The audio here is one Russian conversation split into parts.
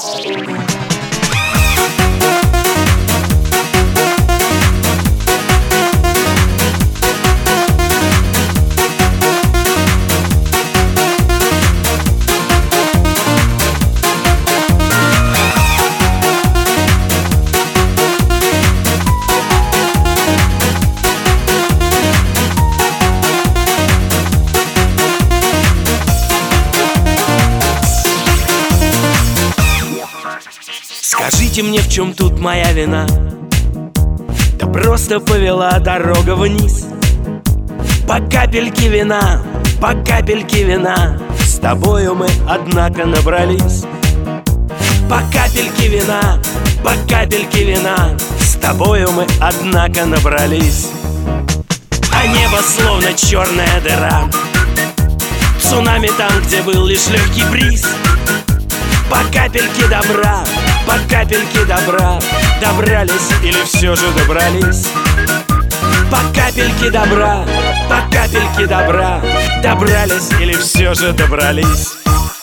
Скажите мне, в чем тут моя вина? Да просто повела дорога вниз. По капельке вина, по капельке вина, с тобою мы, однако, набрались. По капельке вина, по капельке вина, с тобою мы, однако, набрались. А небо словно черная дыра, цунами там, где был лишь легкий бриз. По капельке добра, по капельке добра, добрались или все же добрались? По капельке добра, по капельке добра, добрались или все же добрались?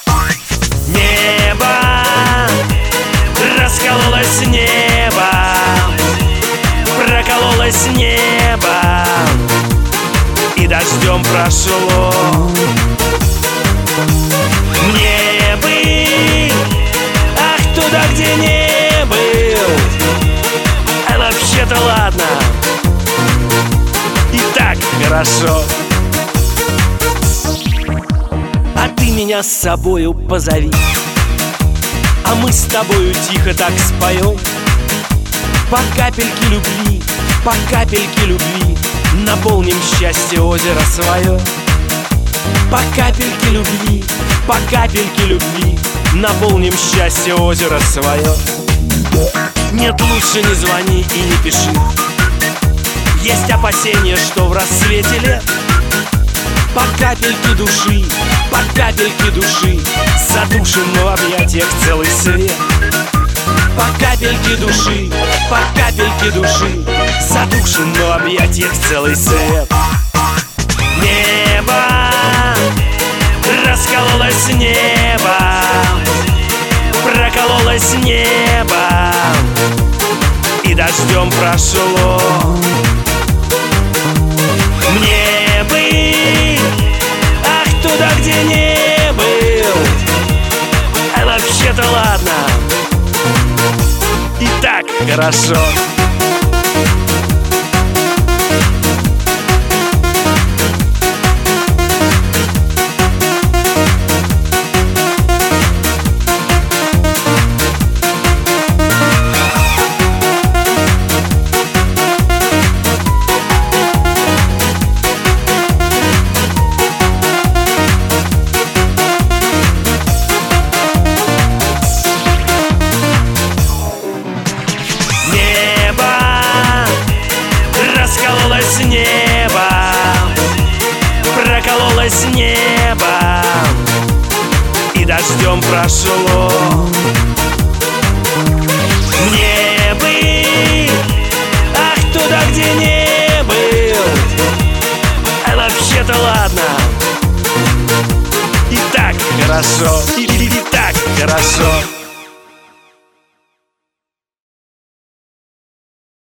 Небо, раскололось небо, прокололось небо и дождем прошло. Мне бы, ах, туда, где не был. А вообще-то ладно, и так хорошо. А ты меня с собою позови, а мы с тобою тихо так споем. По капельке любви, по капельке любви, наполним счастье озеро свое. По капельке любви, по капельке любви, наполним счастье озеро свое. Нет, лучше не звони и не пиши, есть опасения, что в рассвете лет по капельке души, по капельке души задушим мы в объятиях целый свет. По капельке души, по капельке души задушим мы в объятиях целый свет. Небо, раскололось небо, прокололось небо и дождем прошло. Мне бы, ах, туда, где не был. А вообще-то ладно, и так хорошо. Раскололось небо, прокололось небо и дождем прошло. Мне бы, ах, туда, где не был. А вообще-то ладно, и так хорошо, и так хорошо.